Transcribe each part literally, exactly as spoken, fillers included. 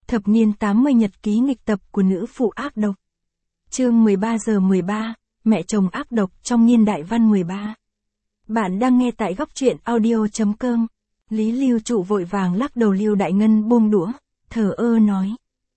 Thập niên tám mươi nhật ký nghịch tập của nữ phụ ác độc. Chương mười ba giờ mười ba, mẹ chồng ác độc trong niên đại văn mười ba. Bạn đang nghe tại góc truyện audio.com. Lý Lưu Trụ vội vàng lắc đầu. Lưu Đại Ngân buông đũa, thờ ơ nói.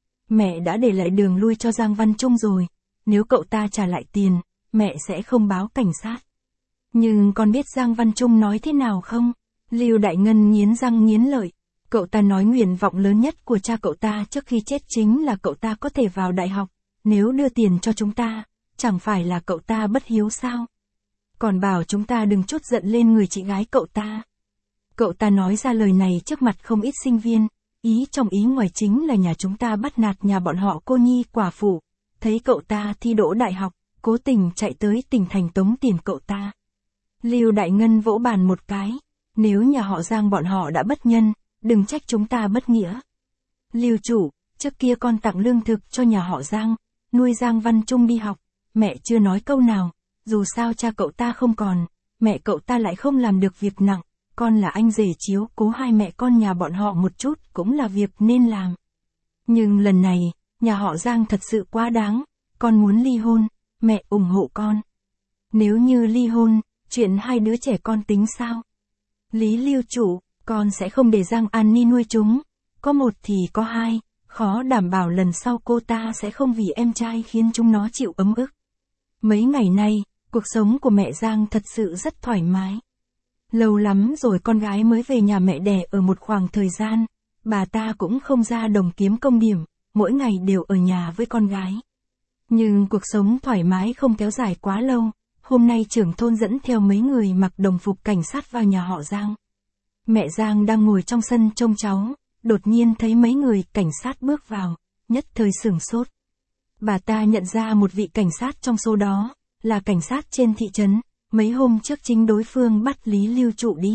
Mẹ đã để lại đường lui cho Giang Văn Trung rồi, nếu cậu ta trả lại tiền, mẹ sẽ không báo cảnh sát. Nhưng con biết Giang Văn Trung nói thế nào không? Lưu Đại Ngân nghiến răng nghiến lợi. Cậu ta nói nguyện vọng lớn nhất của cha cậu ta trước khi chết chính là cậu ta có thể vào đại học, nếu đưa tiền cho chúng ta, chẳng phải là cậu ta bất hiếu sao? Còn bảo chúng ta đừng trút giận lên người chị gái cậu ta. Cậu ta nói ra lời này trước mặt không ít sinh viên, ý trong ý ngoài chính là nhà chúng ta bắt nạt nhà bọn họ cô nhi quả phụ, thấy cậu ta thi đỗ đại học, cố tình chạy tới tỉnh thành tống tiền cậu ta. Lưu Đại Ngân vỗ bàn một cái, nếu nhà họ Giang bọn họ đã bất nhân, đừng trách chúng ta bất nghĩa. Lưu Chủ, trước kia con tặng lương thực cho nhà họ Giang, nuôi Giang Văn Trung đi học, mẹ chưa nói câu nào, dù sao cha cậu ta không còn, mẹ cậu ta lại không làm được việc nặng, con là anh rể chiếu cố hai mẹ con nhà bọn họ một chút cũng là việc nên làm. Nhưng lần này, nhà họ Giang thật sự quá đáng, con muốn ly hôn, mẹ ủng hộ con. Nếu như ly hôn, chuyện hai đứa trẻ con tính sao? Lý Lưu Chủ, con sẽ không để Giang An Ni nuôi chúng, có một thì có hai, khó đảm bảo lần sau cô ta sẽ không vì em trai khiến chúng nó chịu ấm ức. Mấy ngày nay, cuộc sống của mẹ Giang thật sự rất thoải mái. Lâu lắm rồi con gái mới về nhà mẹ đẻ ở một khoảng thời gian, bà ta cũng không ra đồng kiếm công điểm, mỗi ngày đều ở nhà với con gái. Nhưng cuộc sống thoải mái không kéo dài quá lâu, hôm nay trưởng thôn dẫn theo mấy người mặc đồng phục cảnh sát vào nhà họ Giang. Mẹ Giang đang ngồi trong sân trông cháu, đột nhiên thấy mấy người cảnh sát bước vào, nhất thời sửng sốt. Bà ta nhận ra một vị cảnh sát trong số đó, là cảnh sát trên thị trấn, mấy hôm trước chính đối phương bắt Lý Lưu Trụ đi.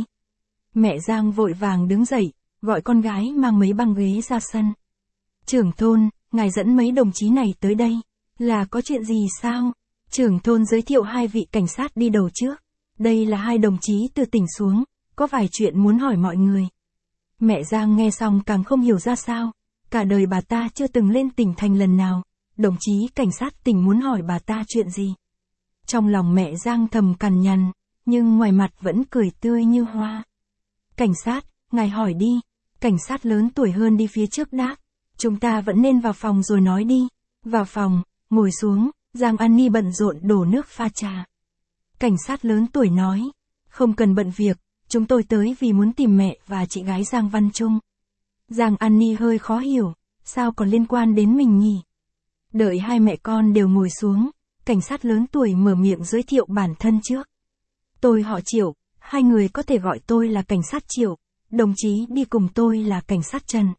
Mẹ Giang vội vàng đứng dậy, gọi con gái mang mấy băng ghế ra sân. Trưởng thôn, ngài dẫn mấy đồng chí này tới đây, là có chuyện gì sao? Trưởng thôn giới thiệu hai vị cảnh sát đi đầu trước. Đây là hai đồng chí từ tỉnh xuống, có vài chuyện muốn hỏi mọi người. Mẹ Giang nghe xong càng không hiểu ra sao, cả đời bà ta chưa từng lên tỉnh thành lần nào, đồng chí cảnh sát tỉnh muốn hỏi bà ta chuyện gì. Trong lòng mẹ Giang thầm cằn nhằn, nhưng ngoài mặt vẫn cười tươi như hoa. Cảnh sát, ngài hỏi đi, cảnh sát lớn tuổi hơn đi phía trước đáp, chúng ta vẫn nên vào phòng rồi nói đi. Vào phòng, ngồi xuống, Giang An Ni bận rộn đổ nước pha trà. Cảnh sát lớn tuổi nói, không cần bận việc, chúng tôi tới vì muốn tìm mẹ và chị gái Giang Văn Trung. Giang An Ni hơi khó hiểu, sao còn liên quan đến mình nhỉ? Đợi hai mẹ con đều ngồi xuống, cảnh sát lớn tuổi mở miệng giới thiệu bản thân trước. Tôi họ Triệu, hai người có thể gọi tôi là cảnh sát Triệu, đồng chí đi cùng tôi là cảnh sát Trần.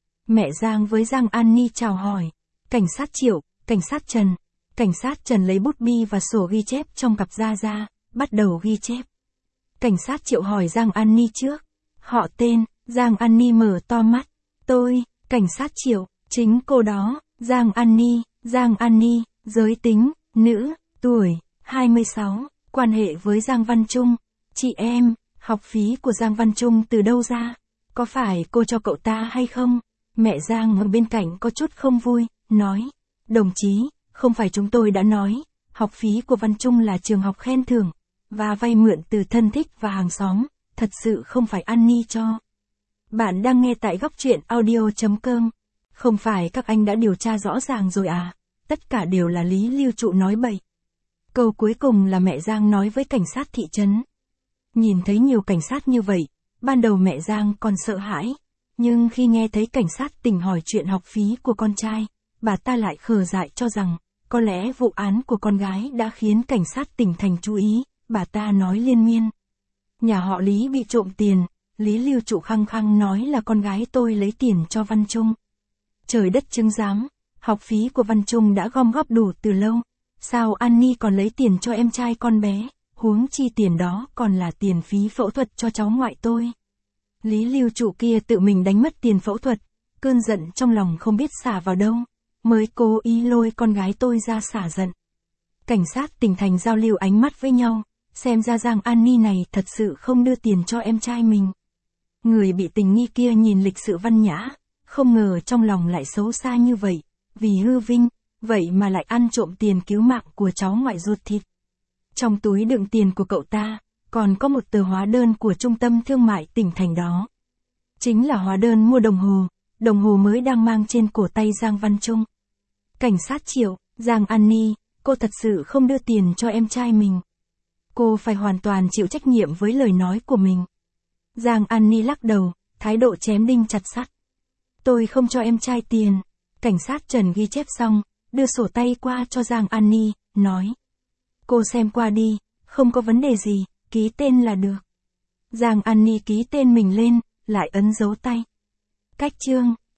Mẹ Giang với Giang An Ni chào hỏi, cảnh sát Triệu, cảnh sát Trần. Cảnh sát Trần lấy bút bi và sổ ghi chép trong cặp da ra, bắt đầu ghi chép. Cảnh sát Triệu hỏi Giang An Ni trước. Họ tên, Giang An Ni mở to mắt. Tôi, cảnh sát Triệu, chính cô đó, Giang An Ni, Giang An Ni, giới tính, nữ, tuổi, hai mươi sáu, quan hệ với Giang Văn Trung. Chị em, học phí của Giang Văn Trung từ đâu ra? Có phải cô cho cậu ta hay không? Mẹ Giang ở bên cạnh có chút không vui, nói. Đồng chí, không phải chúng tôi đã nói, học phí của Văn Trung là trường học khen thưởng, và vay mượn từ thân thích và hàng xóm, thật sự không phải An Ni cho. Bạn đang nghe tại góc truyện audio.com. Không phải các anh đã điều tra rõ ràng rồi à? Tất cả đều là Lý Lưu Trụ nói bậy. Câu cuối cùng là mẹ Giang nói với cảnh sát thị trấn. Nhìn thấy nhiều cảnh sát như vậy, ban đầu mẹ Giang còn sợ hãi, nhưng khi nghe thấy cảnh sát tỉnh hỏi chuyện học phí của con trai, bà ta lại khờ dại cho rằng, có lẽ vụ án của con gái đã khiến cảnh sát tỉnh thành chú ý, bà ta nói liên miên. Nhà họ Lý bị trộm tiền, Lý Lưu Trụ khăng khăng nói là con gái tôi lấy tiền cho Văn Trung. Trời đất chứng giám, học phí của Văn Trung đã gom góp đủ từ lâu, sao An Ni còn lấy tiền cho em trai con bé, huống chi tiền đó còn là tiền phí phẫu thuật cho cháu ngoại tôi. Lý Lưu Trụ kia tự mình đánh mất tiền phẫu thuật, cơn giận trong lòng không biết xả vào đâu, mới cố ý lôi con gái tôi ra xả giận. Cảnh sát tỉnh thành giao lưu ánh mắt với nhau, xem ra Giang An Ni này thật sự không đưa tiền cho em trai mình. Người bị tình nghi kia nhìn lịch sự văn nhã, Không ngờ trong lòng lại xấu xa như vậy, vì hư vinh, vậy mà lại ăn trộm tiền cứu mạng của cháu ngoại ruột thịt. Trong túi đựng tiền của cậu ta, còn có một tờ hóa đơn của trung tâm thương mại tỉnh thành đó. Chính là hóa đơn mua đồng hồ, đồng hồ mới đang mang trên cổ tay Giang Văn Trung. Cảnh sát Triệu, Giang Annie, cô thật sự không đưa tiền cho em trai mình. Cô phải hoàn toàn chịu trách nhiệm với lời nói của mình. Giang Annie lắc đầu, thái độ chém đinh chặt sắt. Tôi không cho em trai tiền. Cảnh sát Trần ghi chép xong, đưa sổ tay qua cho Giang Annie, nói. Cô xem qua đi, không có vấn đề gì, ký tên là được. Giang Annie ký tên mình lên, lại ấn dấu tay. Cách chương,